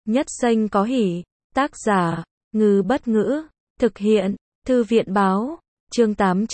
Nhất Xanh có hỉ. Tác giả, Ngư Bất Ngữ. Thực hiện, Thư viện Báo. Chương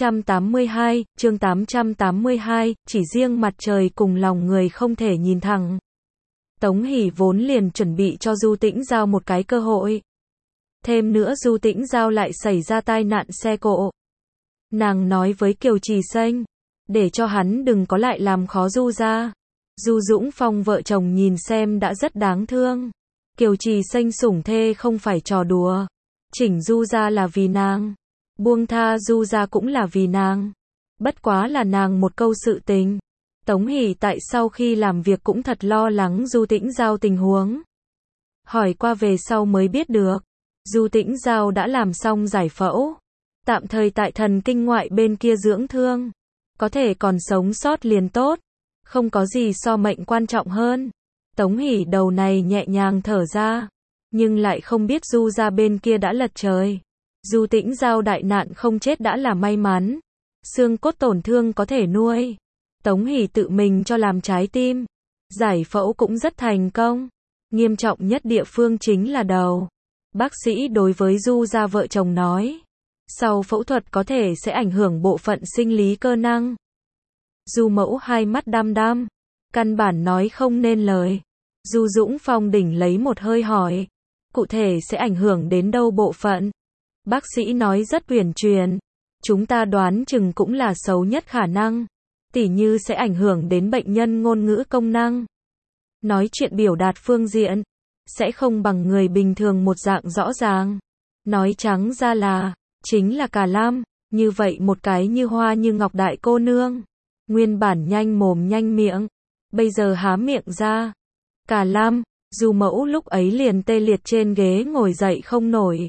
882, chương 882, chỉ riêng mặt trời cùng lòng người không thể nhìn thẳng. Tống Hỷ vốn liền chuẩn bị cho Du Tĩnh Giao một cái cơ hội. Thêm nữa Du Tĩnh Giao lại xảy ra tai nạn xe cộ. Nàng nói với Kiều Trì Xanh, để cho hắn đừng có lại làm khó Du gia. Du Dũng Phong vợ chồng nhìn xem đã rất đáng thương. Kiều Trì Xanh sủng thê không phải trò đùa. Chỉnh Du gia là vì nàng. Buông tha Du gia cũng là vì nàng. Bất quá là nàng một câu sự tình. Tống Hỷ tại sau khi làm việc cũng thật lo lắng Du Tĩnh Giao tình huống. Hỏi qua về sau mới biết được. Du Tĩnh Giao đã làm xong giải phẫu. Tạm thời tại thần kinh ngoại bên kia dưỡng thương. Có thể còn sống sót liền tốt. Không có gì so mệnh quan trọng hơn. Tống Hỷ đầu này nhẹ nhàng thở ra. Nhưng lại không biết Du gia bên kia đã lật trời. Du Tĩnh Giao đại nạn không chết đã là may mắn. Xương cốt tổn thương có thể nuôi. Tống Hỷ tự mình cho làm trái tim. Giải phẫu cũng rất thành công. Nghiêm trọng nhất địa phương chính là đầu. Bác sĩ đối với Du gia vợ chồng nói. Sau phẫu thuật có thể sẽ ảnh hưởng bộ phận sinh lý cơ năng. Du Mẫu hai mắt đăm đăm. Căn bản nói không nên lời. Du Dũng Phong đỉnh lấy một hơi hỏi. Cụ thể sẽ ảnh hưởng đến đâu bộ phận? Bác sĩ nói rất uyển chuyển. Chúng ta đoán chừng cũng là xấu nhất khả năng. Tỉ như sẽ ảnh hưởng đến bệnh nhân ngôn ngữ công năng. Nói chuyện biểu đạt phương diện. Sẽ không bằng người bình thường một dạng rõ ràng. Nói trắng ra là, chính là Cà Lam. Như vậy một cái như hoa như ngọc đại cô nương. Nguyên bản nhanh mồm nhanh miệng. Bây giờ há miệng ra. Cà Lam, Du Mẫu lúc ấy liền tê liệt trên ghế ngồi dậy không nổi.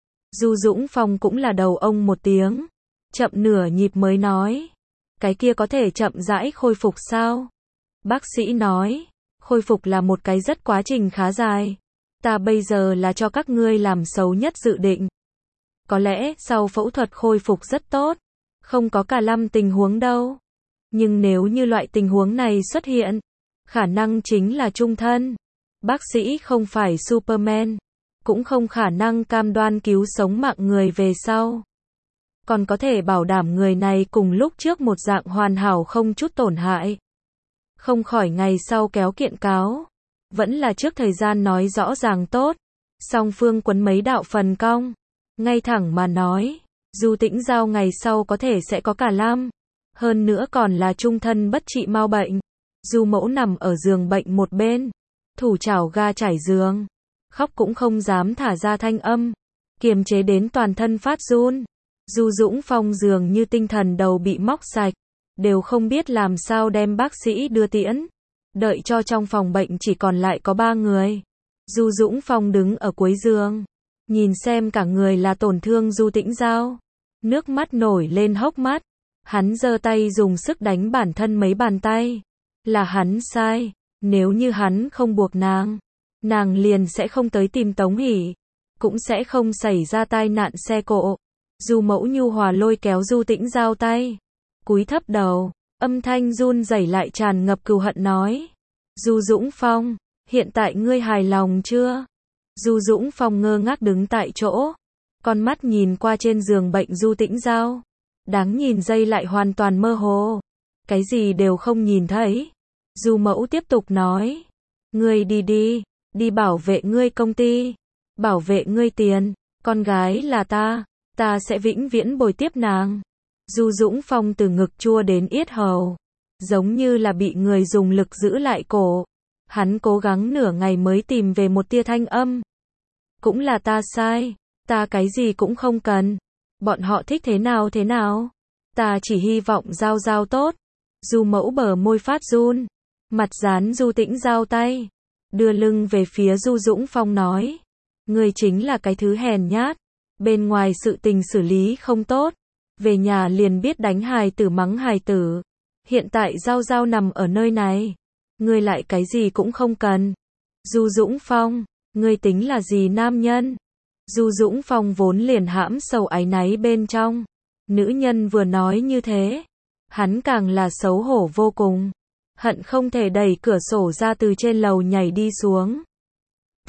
Du Dũng Phong cũng là đầu ông một tiếng. Chậm nửa nhịp mới nói. Cái kia có thể chậm rãi khôi phục sao? Bác sĩ nói. Khôi phục là một cái rất quá trình khá dài. Ta bây giờ là cho các ngươi làm xấu nhất dự định. Có lẽ sau phẫu thuật khôi phục rất tốt. Không có Cà Lam tình huống đâu. Nhưng nếu như loại tình huống này xuất hiện, khả năng chính là chung thân. Bác sĩ không phải Superman, cũng không khả năng cam đoan cứu sống mạng người về sau. Còn có thể bảo đảm người này cùng lúc trước một dạng hoàn hảo không chút tổn hại. Không khỏi ngày sau kéo kiện cáo. Vẫn là trước thời gian nói rõ ràng tốt. Song phương quấn mấy đạo phần cong. Ngay thẳng mà nói, Du Tĩnh Giao ngày sau có thể sẽ có Cà Lam. Hơn nữa còn là chung thân bất trị mau bệnh. Du Mẫu nằm ở giường bệnh một bên. Thủ chảo ga trải giường. Khóc cũng không dám thả ra thanh âm. Kiềm chế đến toàn thân phát run. Du Dũng Phong dường như tinh thần đầu bị móc sạch. Đều không biết làm sao đem bác sĩ đưa tiễn. Đợi cho trong phòng bệnh chỉ còn lại có 3 người. Du Dũng Phong đứng ở cuối giường. Nhìn xem cả người là tổn thương Du Tĩnh Giao. Nước mắt nổi lên hốc mắt. Hắn giơ tay dùng sức đánh bản thân mấy bàn tay. Là hắn sai. Nếu như hắn không buộc nàng, nàng liền sẽ không tới tìm Tống Hỷ. Cũng sẽ không xảy ra tai nạn xe cộ. Du Mẫu nhu hòa lôi kéo Du Tĩnh Giao tay. Cúi thấp đầu. Âm thanh run rẩy lại tràn ngập cừu hận nói. Du Dũng Phong, hiện tại ngươi hài lòng chưa? Du Dũng Phong ngơ ngác đứng tại chỗ. Con mắt nhìn qua trên giường bệnh Du Tĩnh Giao. Đáng nhìn giây lại hoàn toàn mơ hồ. Cái gì đều không nhìn thấy. Du Mẫu tiếp tục nói. Ngươi đi đi. Đi bảo vệ ngươi công ty. Bảo vệ ngươi tiền. Con gái là ta. Ta sẽ vĩnh viễn bồi tiếp nàng. Du Dũng Phong từ ngực chua đến yết hầu. Giống như là bị người dùng lực giữ lại cổ. Hắn cố gắng nửa ngày mới tìm về một tia thanh âm. Cũng là ta sai. Ta cái gì cũng không cần. Bọn họ thích thế nào. Ta chỉ hy vọng Giao Giao tốt. Du Mẫu bờ môi phát run. Mặt dán Du Tĩnh Giao tay. Đưa lưng về phía Du Dũng Phong nói. Ngươi chính là cái thứ hèn nhát. Bên ngoài sự tình xử lý không tốt. Về nhà liền biết đánh hài tử mắng hài tử. Hiện tại Giao Giao nằm ở nơi này. Ngươi lại cái gì cũng không cần. Du Dũng Phong, ngươi tính là gì nam nhân? Du Dũng Phong vốn liền hãm sầu áy náy bên trong. Nữ nhân vừa nói như thế. Hắn càng là xấu hổ vô cùng. Hận không thể đẩy cửa sổ ra từ trên lầu nhảy đi xuống.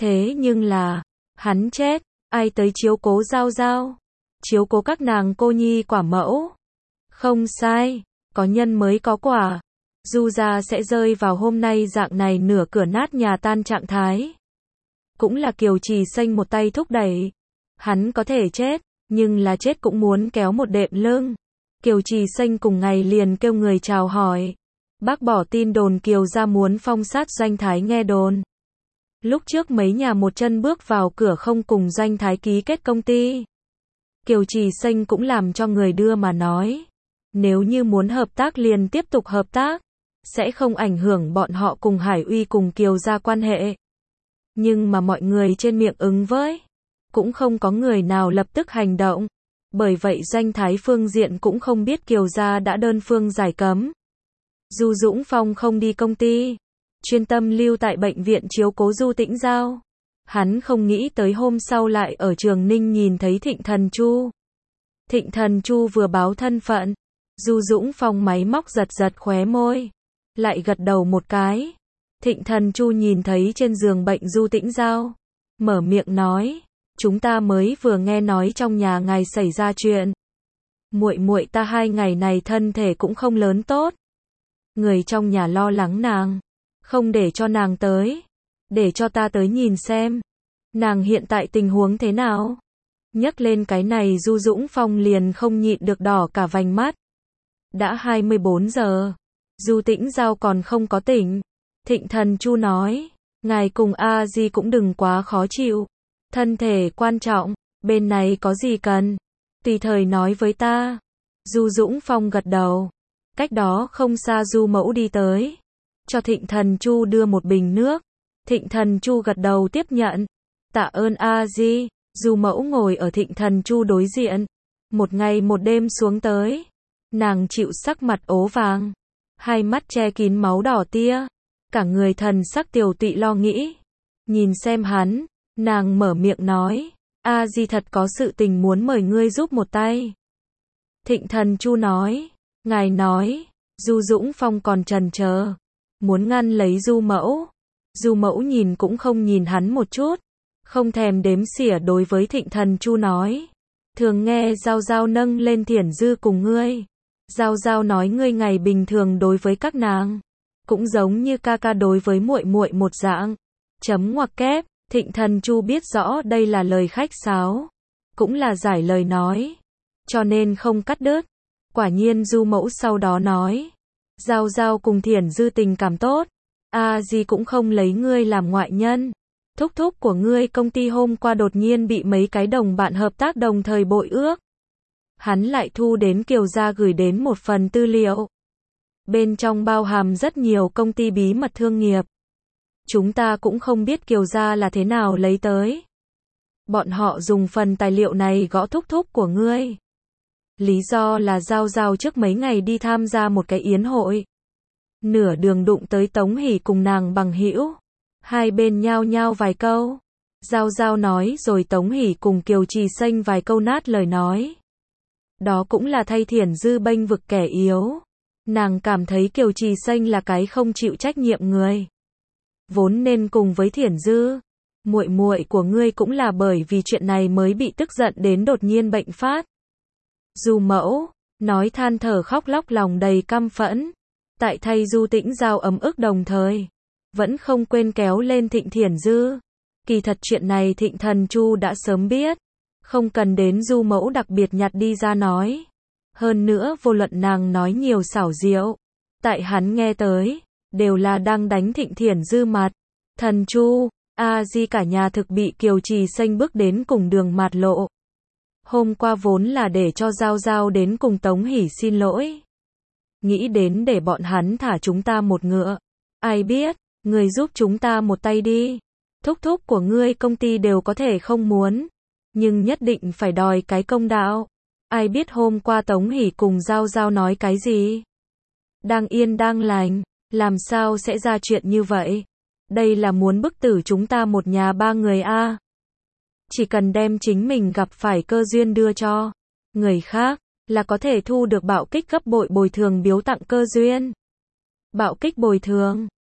Thế nhưng là, hắn chết, ai tới chiếu cố Giao Giao? Chiếu cố các nàng cô nhi quả mẫu. Không sai, có nhân mới có quả. Du gia sẽ rơi vào hôm nay dạng này nửa cửa nát nhà tan trạng thái. Cũng là Kiều Trì Xanh một tay thúc đẩy. Hắn có thể chết, nhưng là chết cũng muốn kéo một đệm lưng. Kiều Trì Xanh cùng ngày liền kêu người chào hỏi. Bác bỏ tin đồn Kiều gia muốn phong sát Doanh Thái nghe đồn. Lúc trước mấy nhà một chân bước vào cửa không cùng Doanh Thái ký kết công ty. Kiều Trì Xanh cũng làm cho người đưa mà nói. Nếu như muốn hợp tác liền tiếp tục hợp tác. Sẽ không ảnh hưởng bọn họ cùng Hải Uy cùng Kiều gia quan hệ. Nhưng mà mọi người trên miệng ứng với. Cũng không có người nào lập tức hành động. Bởi vậy Doanh Thái phương diện cũng không biết Kiều gia đã đơn phương giải cấm. Du Dũng Phong không đi công ty. Chuyên tâm lưu tại bệnh viện chiếu cố Du Tĩnh Giao. Hắn không nghĩ tới hôm sau lại ở Trường Ninh nhìn thấy Thịnh Thần Chu. Thịnh Thần Chu vừa báo thân phận. Du Dũng Phong máy móc giật giật khóe môi. Lại gật đầu một cái. Thịnh Thần Chu nhìn thấy trên giường bệnh Du Tĩnh Giao. Mở miệng nói. Chúng ta mới vừa nghe nói trong nhà ngài xảy ra chuyện. Muội muội ta 2 ngày này thân thể cũng không lớn tốt. Người trong nhà lo lắng nàng. Không để cho nàng tới. Để cho ta tới nhìn xem. Nàng hiện tại tình huống thế nào? Nhắc lên cái này Du Dũng Phong liền không nhịn được đỏ cả vành mắt. Đã 24 giờ. Du Tĩnh Giao còn không có tỉnh. Thịnh Thần Chu nói. Ngài cùng A Di cũng đừng quá khó chịu. Thân thể quan trọng. Bên này có gì cần? Tùy thời nói với ta. Du Dũng Phong gật đầu. Cách đó không xa Du Mẫu đi tới. Cho Thịnh Thần Chu đưa một bình nước. Thịnh Thần Chu gật đầu tiếp nhận. Tạ ơn A Di. Du Mẫu ngồi ở Thịnh Thần Chu đối diện. Một ngày một đêm xuống tới. Nàng chịu sắc mặt ố vàng. Hai mắt che kín máu đỏ tia. Cả người thần sắc tiều tụy lo nghĩ. Nhìn xem hắn. Nàng mở miệng nói. A Di thật có sự tình muốn mời ngươi giúp một tay. Thịnh Thần Chu nói. Ngài nói. Du Dũng Phong còn chần chờ. Muốn ngăn lấy Du Mẫu. Du Mẫu nhìn cũng không nhìn hắn một chút. Không thèm đếm xỉa đối với Thịnh Thần Chu nói. Thường nghe Giao Giao nâng lên Thiển Dư cùng ngươi. Giao Giao nói ngươi ngày bình thường đối với các nàng. Cũng giống như ca ca đối với muội muội một dạng. Chấm ngoặc kép. Thịnh Thần Chu biết rõ đây là lời khách sáo. Cũng là giải lời nói. Cho nên không cắt đứt. Quả nhiên Du Mẫu sau đó nói. Giao Giao cùng Thiển Dư tình cảm tốt. A Di cũng không lấy ngươi làm ngoại nhân. Thúc thúc của ngươi công ty hôm qua đột nhiên bị mấy cái đồng bạn hợp tác đồng thời bội ước. Hắn lại thu đến Kiều gia gửi đến một phần tư liệu. Bên trong bao hàm rất nhiều công ty bí mật thương nghiệp. Chúng ta cũng không biết Kiều gia là thế nào lấy tới. Bọn họ dùng phần tài liệu này gõ thúc thúc của ngươi. Lý do là Giao Giao trước mấy ngày đi tham gia một cái yến hội. Nửa đường đụng tới Tống Hỷ cùng nàng bằng hữu. Hai bên nhao nhao vài câu. Giao Giao nói rồi Tống Hỷ cùng Kiều Trì Xanh vài câu nát lời nói. Đó cũng là thay Thiển Dư bênh vực kẻ yếu. Nàng cảm thấy Kiều Trì Xanh là cái không chịu trách nhiệm người. Vốn nên cùng với Thiển Dư. Muội muội của ngươi cũng là bởi vì chuyện này mới bị tức giận đến đột nhiên bệnh phát. Du Mẫu, nói than thở khóc lóc lòng đầy căm phẫn. Tại thay Du Tĩnh Giao ấm ức đồng thời. Vẫn không quên kéo lên Thịnh Thiển Dư. Kỳ thật chuyện này Thịnh Thần Chu đã sớm biết. Không cần đến Du Mẫu đặc biệt nhặt đi ra nói. Hơn nữa vô luận nàng nói nhiều xảo diệu. Tại hắn nghe tới. Đều là đang đánh Thịnh Thiển Dư mặt. Thần Chu, A Di cả nhà thực bị Kiều Trì Xanh bước đến cùng đường mạt lộ. Hôm qua vốn là để cho Giao Giao đến cùng Tống Hỷ xin lỗi. Nghĩ đến để bọn hắn thả chúng ta một ngựa. Ai biết, người giúp chúng ta một tay đi. Thúc thúc của ngươi công ty đều có thể không muốn. Nhưng nhất định phải đòi cái công đạo. Ai biết hôm qua Tống Hỷ cùng Giao Giao nói cái gì? Đang yên đang lành. Làm sao sẽ ra chuyện như vậy? Đây là muốn bức tử chúng ta một nhà ba người a. Chỉ cần đem chính mình gặp phải cơ duyên đưa cho người khác, là có thể thu được bạo kích gấp bội bồi thường biếu tặng cơ duyên. Bạo kích bồi thường,